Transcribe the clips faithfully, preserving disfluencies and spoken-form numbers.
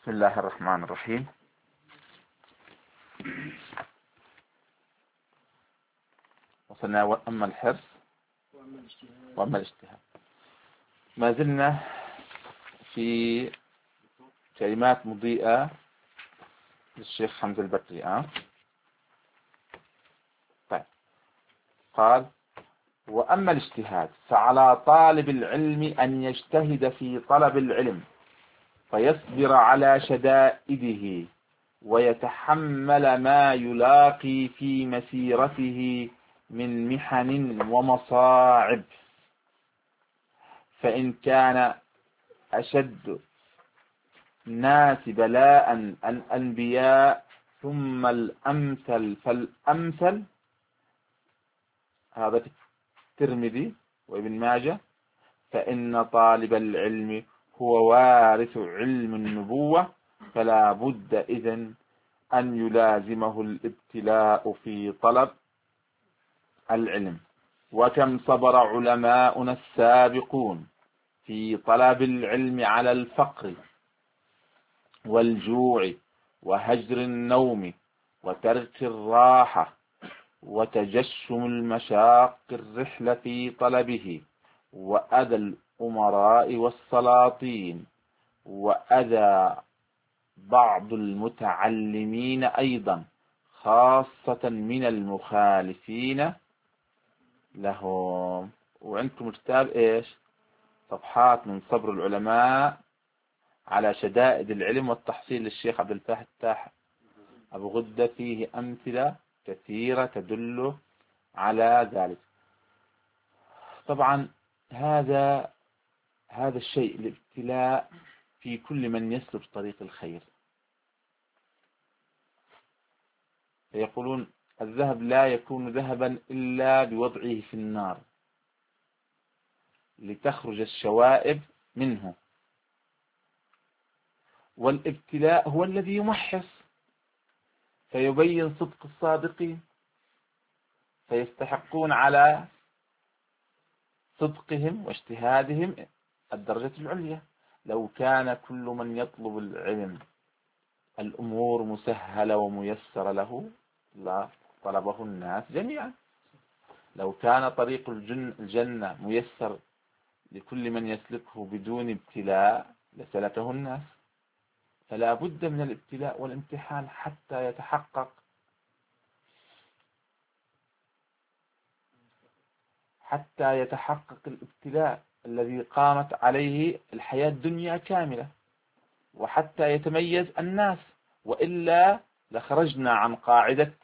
بسم الله الرحمن الرحيم. وصلنا وأما الحرص وأما الاجتهاد. ما زلنا في كلمات مضيئة للشيخ حمزة البكري. أه؟ طيب. قال: وأما الاجتهاد فعلى طالب العلم أن يجتهد في طلب العلم فيصبر على شدائده ويتحمل ما يلاقي في مسيرته من محن ومصاعب، فإن كان أشد الناس بلاء الأنبياء ثم الأمثل فالأمثل، هذا الترمذي وابن ماجه، فإن طالب العلم هو وارث علم النبوة، فلا بد إذن أن يلازمه الابتلاء في طلب العلم. وكم صبر علماؤنا السابقون في طلب العلم على الفقر والجوع وهجر النوم وترك الراحة وتجشم المشاق الرحلة في طلبه، وأذى الأمراء والسلاطين، وأذى بعض المتعلمين أيضا، خاصة من المخالفين لهم. وعندكم كتاب إيش؟ صفحات من صبر العلماء على شدائد العلم والتحصيل للشيخ عبد الفتاح أبو غدة، فيه أمثلة كثيرة تدل على ذلك. طبعا هذا هذا الشيء الابتلاء في كل من يسلك طريق الخير. يقولون الذهب لا يكون ذهبا إلا بوضعه في النار لتخرج الشوائب منه، والابتلاء هو الذي يمحص فيبين صدق الصادقين، فيستحقون على صدقهم واجتهادهم الدرجة العليا. لو كان كل من يطلب العلم الأمور مسهلة وميسرة له لا طلبه الناس جميعا. لو كان طريق الجنة ميسر لكل من يسلكه بدون ابتلاء لسلكه الناس. فلا بد من الابتلاء والامتحان حتى يتحقق حتى يتحقق الابتلاء الذي قامت عليه الحياة الدنيا كاملة، وحتى يتميز الناس، وإلا لخرجنا عن قاعدة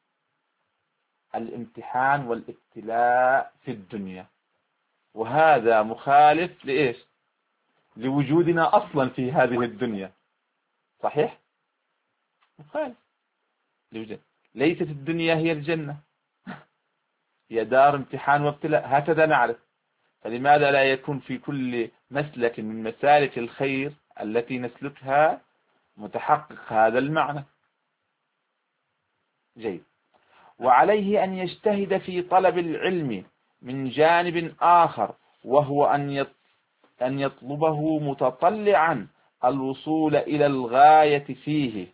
الامتحان والابتلاء في الدنيا، وهذا مخالف لإيش؟ لوجودنا أصلا في هذه الدنيا. صحيح؟ مخالف لوجود. ليست الدنيا هي الجنة، هي دار امتحان وابتلاء، هكذا نعرف. فلماذا لا يكون في كل مسلك من مسالك الخير التي نسلكها متحقق هذا المعنى؟ جيد. وعليه أن يجتهد في طلب العلم من جانب آخر، وهو أن أن يطلبه متطلعا الوصول إلى الغاية فيه،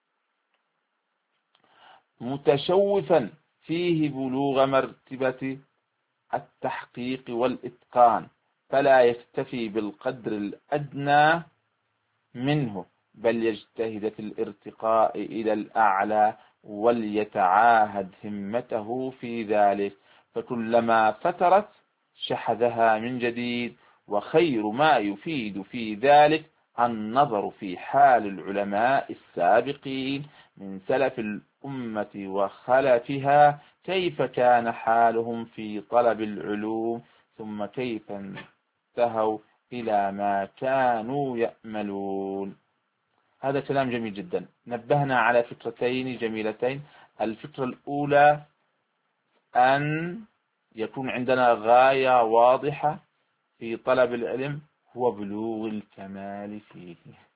متشوفا فيه بلوغ مرتبة التحقيق والإتقان، فلا يكتفي بالقدر الأدنى منه، بل يجتهد في الارتقاء إلى الأعلى وليتعاهد همته في ذلك، فكلما فترت شحذها من جديد. وخير ما يفيد في ذلك النظر في حال العلماء السابقين من سلف الأمة وخلفها، كيف كان حالهم في طلب العلوم، ثم كيف انتهوا إلى ما كانوا يأملون. هذا كلام جميل جدا. نبهنا على فكرتين جميلتين. الفكرة الأولى أن يكون عندنا غاية واضحة في طلب العلم، هو بلوغ الكمال فيه،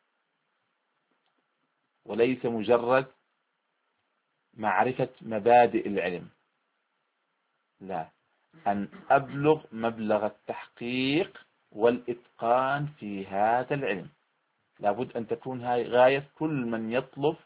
وليس مجرد معرفة مبادئ العلم، لا، أن أبلغ مبلغ التحقيق والإتقان في هذا العلم. لابد أن تكون هاي غاية كل من يطلب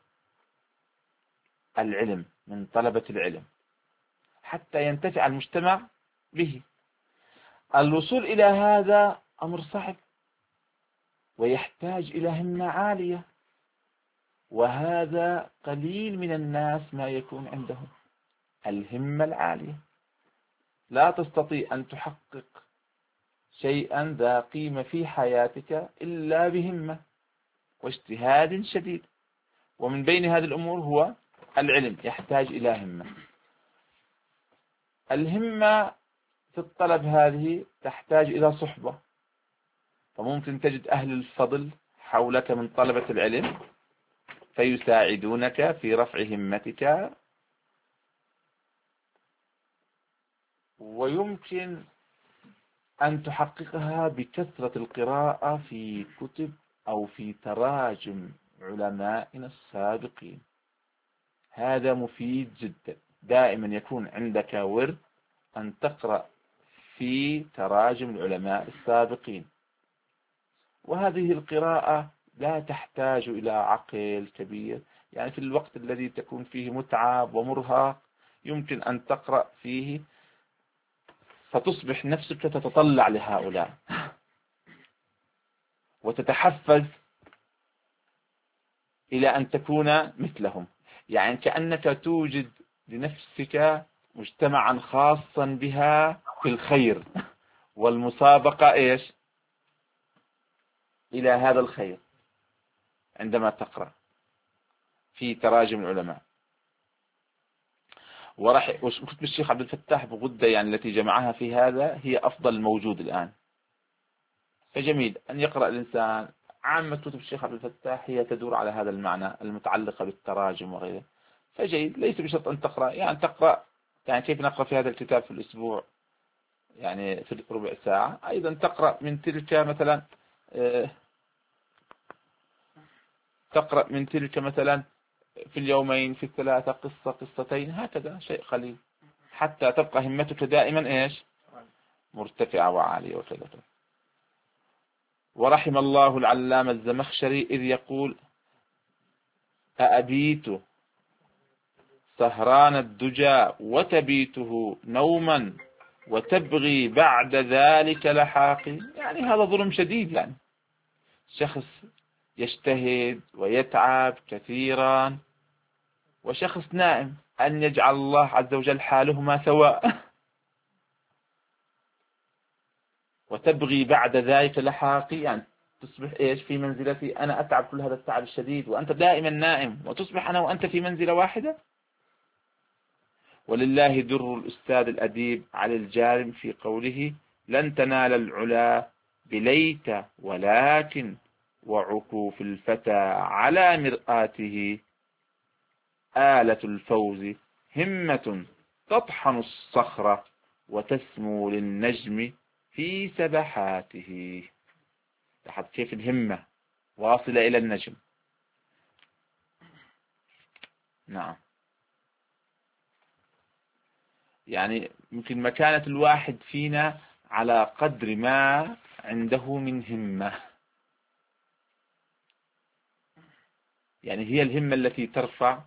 العلم من طلبة العلم حتى ينتفع المجتمع به. الوصول إلى هذا أمر صعب ويحتاج إلى همة عالية، وهذا قليل من الناس ما يكون عندهم الهمة العالية. لا تستطيع أن تحقق شيئا ذا قيمة في حياتك إلا بهمة واجتهاد شديد، ومن بين هذه الأمور هو العلم، يحتاج إلى همة. الهمة في الطلب هذه تحتاج إلى صحبة، فممكن تجد أهل الفضل حولك من طلبة العلم فيساعدونك في رفع همتك، ويمكن أن تحققها بكثرة القراءة في كتب أو في تراجم علمائنا السابقين. هذا مفيد جدا، دائما يكون عندك ورد أن تقرأ في تراجم العلماء السابقين، وهذه القراءة لا تحتاج إلى عقل كبير، يعني في الوقت الذي تكون فيه متعب ومرهق يمكن أن تقرأ فيه فتصبح نفسك تتطلع لهؤلاء وتتحفز إلى أن تكون مثلهم، يعني كأنك توجد لنفسك مجتمعا خاصا بها في الخير والمسابقة إيش إلى هذا الخير عندما تقرأ في تراجم العلماء. ورح كتب الشيخ عبد الفتاح بغدة يعني التي جمعها في هذا هي أفضل الموجود الآن، فجميل أن يقرأ الإنسان. عامة كتب الشيخ عبد الفتاح هي تدور على هذا المعنى المتعلقة بالتراجم وغيره، فجيد. ليس بشرط أن تقرأ، يعني تقرأ يعني كيف نقرأ في هذا الكتاب في الأسبوع، يعني في ربع ساعة. أيضا تقرأ من تلك مثلا تقرأ من تلك مثلا في اليومين في الثلاثة قصة قصتين، هكذا شيء قليل حتى تبقى همتك دائما إيش مرتفعة وعالية وكذا. ورحم الله العلامة الزمخشري إذ يقول: أأبيت سهران الدجى وتبيته نوما وتبغي بعد ذلك لحاقي. يعني هذا ظلم شديد، يعني شخص يجتهد ويتعب كثيرا وشخص نائم، أن يجعل الله عز وجل حالهما سواء. وتبغي بعد ذلك لحاقي، يعني تصبح إيش في منزلتي أنا أتعب كل هذا التعب الشديد وأنت دائما نائم، وتصبح أنا وأنت في منزلة واحدة. ولله در الأستاذ الأديب علي الجارم في قوله: لن تنال العلا بليت ولكن وعكوف الفتى على مرآته آلة الفوز همة تطحن الصخرة وتسمو للنجم في سبحاته. لحد كيف الهمة واصلة إلى النجم. نعم، يعني يمكن مكانة الواحد فينا على قدر ما عنده من همة، يعني هي الهمة التي ترفع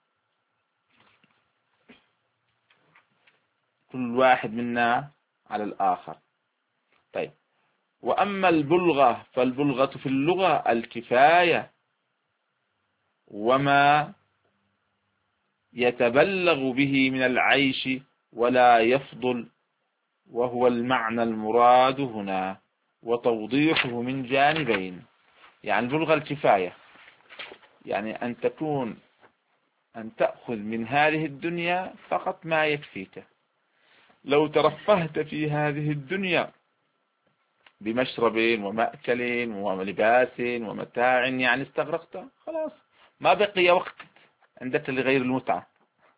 كل واحد منا على الآخر. طيب، وأما البلغة فالبلغة في اللغة الكفاية وما يتبلغ به من العيش ولا يفضل، وهو المعنى المراد هنا وتوضيحه من جانبين. يعني البلغة الكفاية يعني أن تكون أن تأخذ من هذه الدنيا فقط ما يكفيك. لو ترفهت في هذه الدنيا بمشرب ومأكل ولباس ومتاع يعني استغرقت، خلاص ما بقي وقت عندك لغير المتعة،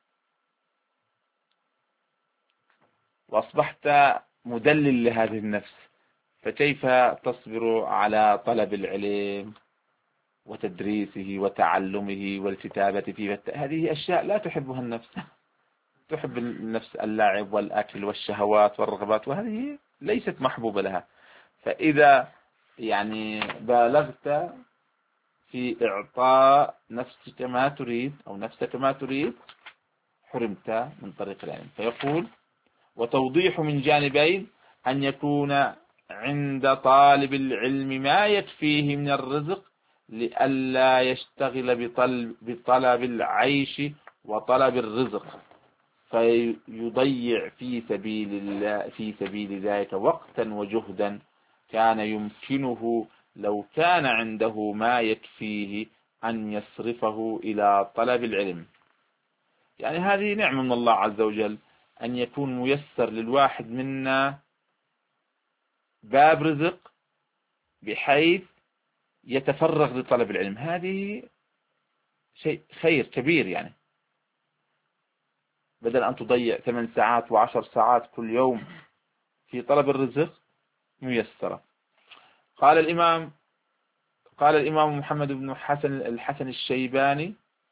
وأصبحت مدلل لهذه النفس. فكيف تصبر على طلب العلم وتدريسه وتعلمه والكتابة فيه؟ هذه أشياء لا تحبها النفس. تحب النفس اللعب والأكل والشهوات والرغبات، وهذه ليست محبوبة لها. فإذا يعني بالغت في إعطاء نفسك ما تريد أو نفسك ما تريد حرمت من طريق العلم. فيقول: وتوضيح من جانبين أن يكون عند طالب العلم ما يكفيه من الرزق لئلا يشتغل بطلب, بطلب العيش وطلب الرزق فيضيع في سبيل الله في سبيل ذلك وقتا وجهدا كان يمكنه لو كان عنده ما يكفيه أن يصرفه إلى طلب العلم. يعني هذه نعمة من الله عز وجل، أن يكون ميسر للواحد منا باب رزق بحيث يتفرغ لطلب العلم. هذه شيء خير كبير، يعني بدل أن تضيع ثمان ساعات وعشر ساعات كل يوم في طلب الرزق ميسرة. قال الإمام قال الإمام محمد بن حسن الحسن الشيباني: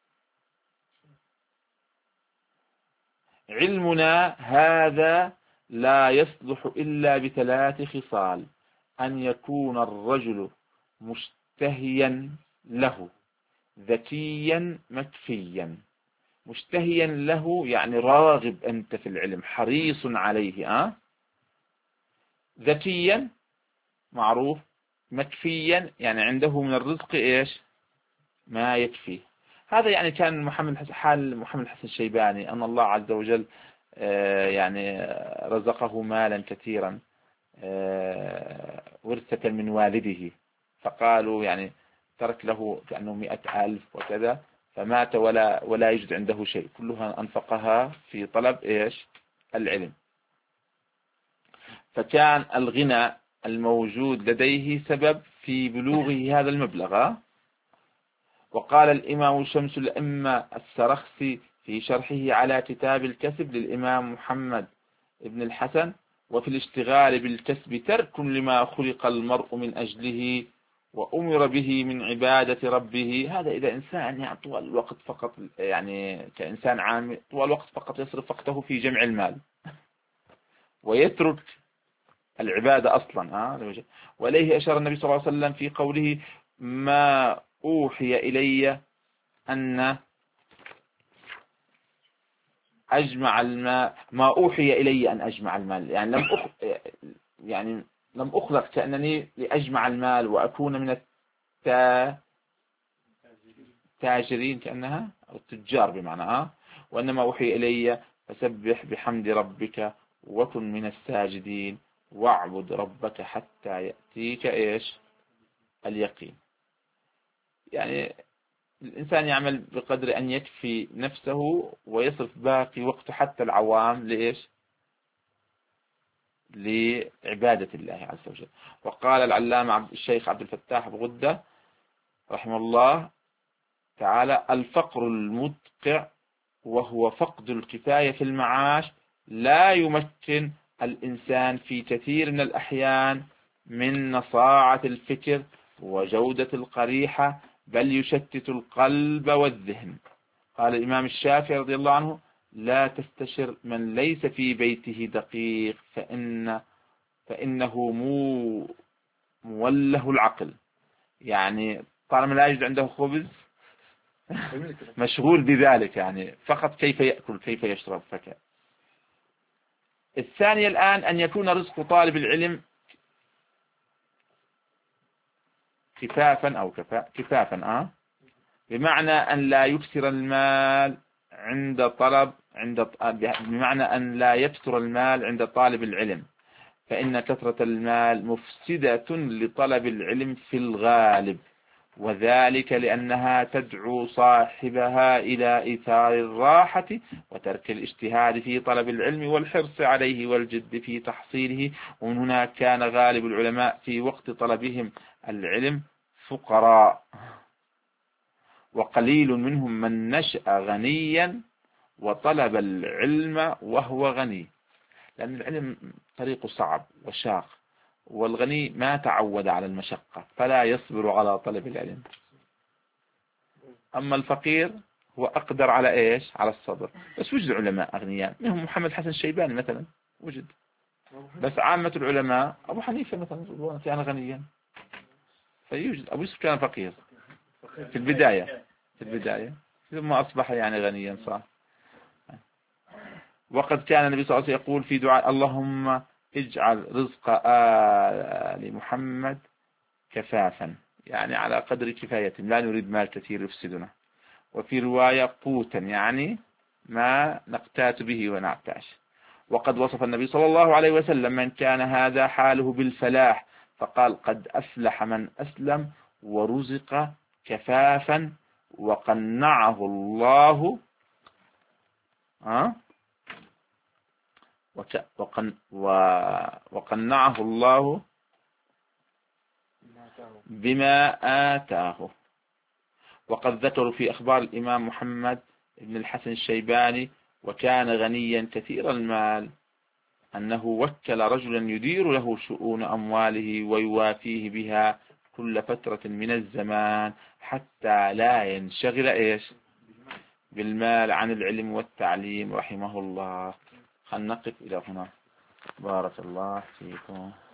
علمنا هذا لا يصلح إلا بثلاث خصال: أن يكون الرجل مشتهيا له، ذكيا مكفيا. مشتهيا له يعني راغب أنت في العلم، حريص عليه. أه؟ ذكيا معروف، مكفيا يعني عنده من الرزق إيش ما يكفي. هذا يعني كان محمد حسن حال محمد الحسن الشيباني، أن الله عز وجل يعني رزقه مالا كثيرا ورثة من والده، فقالوا يعني ترك له كأنه مئة ألف وكذا، فمات ولا ولا يجد عنده شيء، كلها أنفقها في طلب إيش العلم. فكان الغنى الموجود لديه سبب في بلوغه هذا المبلغ. وقال الإمام شمس الأئمة السرخسي في شرحه على كتاب الكسب للإمام محمد ابن الحسن: وفي الاشتغال بالكسب ترك لما خلق المرء من أجله وأمر به من عبادة ربه. هذا إذا إنسان يعني طوال الوقت فقط، يعني كإنسان عام طوال الوقت فقط يصرف وقته في جمع المال ويترك العبادة أصلا. وإليه أشار النبي صلى الله عليه وسلم في قوله: ما أوحي إلي أن أجمع المال ما أوحي إلي أن أجمع المال، يعني لم أخ... يعني لم أخلق كأنني لأجمع المال وأكون من التاجرين كأنها أو التجار بمعنى، وإنما أوحي إلي فسبح بحمد ربك وكن من الساجدين واعبد ربك حتى يأتيك إيش اليقين. يعني الإنسان يعمل بقدر أن يكفي نفسه ويصرف باقي وقته حتى العوام لإيش لعبادة الله عز وجل. وقال العلامة الشيخ عبد الفتاح بغدة رحمه الله تعالى: الفقر المدقع وهو فقد الكفاية في المعاش لا يمكن الإنسان في كثير من الأحيان من نصاعة الفكر وجودة القريحة، بل يشتت القلب والذهن. قال الإمام الشافعي رضي الله عنه: لا تستشر من ليس في بيته دقيق فإن فإنه مو موله العقل. يعني طالما لا يوجد عنده خبز مشغول بذلك، يعني فقط كيف يأكل كيف يشرب فكذا. الثانية الآن أن يكون رزق طالب العلم كفافا أو كفا كفافا آه بمعنى أن لا يكثر المال عند طلب عند بمعنى أن لا يكثر المال عند طالب العلم، فإن كثرة المال مفسدة لطلب العلم في الغالب، وذلك لأنها تدعو صاحبها إلى إيثار الراحة وترك الاجتهاد في طلب العلم والحرص عليه والجد في تحصيله. ومن هنا كان غالب العلماء في وقت طلبهم العلم فقراء، وقليل منهم من نشأ غنيا وطلب العلم وهو غني، لأن العلم طريقه صعب وشاق، والغني ما تعود على المشقة فلا يصبر على طلب العلم. أما الفقير هو أقدر على إيش على الصبر. بس وجد علماء أغنياء منهم محمد حسن الشيباني مثلا وجد، بس عامة العلماء أبو حنيفة مثلا كان غنيا، فيوجد أبو يوسف كان فقير في البداية في البداية ثم أصبح يعني غنيا صار. وقد كان النبي صلى الله عليه وسلم يقول في دعاء: اللهم اجعل رزق آل محمد كفافا، يعني على قدر كفايتهم، لا نريد مال كثير يفسدنا. وفي رواية قوتا، يعني ما نقتات به ونعتاش. وقد وصف النبي صلى الله عليه وسلم من كان هذا حاله بالفلاح فقال: قد أفلح من أسلم ورزق كفافا وقنعه الله ها وقن وقنعه الله بما آتاه. وقد ذكروا في أخبار الإمام محمد بن الحسن الشيباني: وكان غنيا كثير المال، أنه وكل رجلا يدير له شؤون أمواله ويوافيه بها كل فترة من الزمان حتى لا ينشغل إيش بالمال عن العلم والتعليم رحمه الله. خلنا نقف إلى هنا. بارك الله فيكم.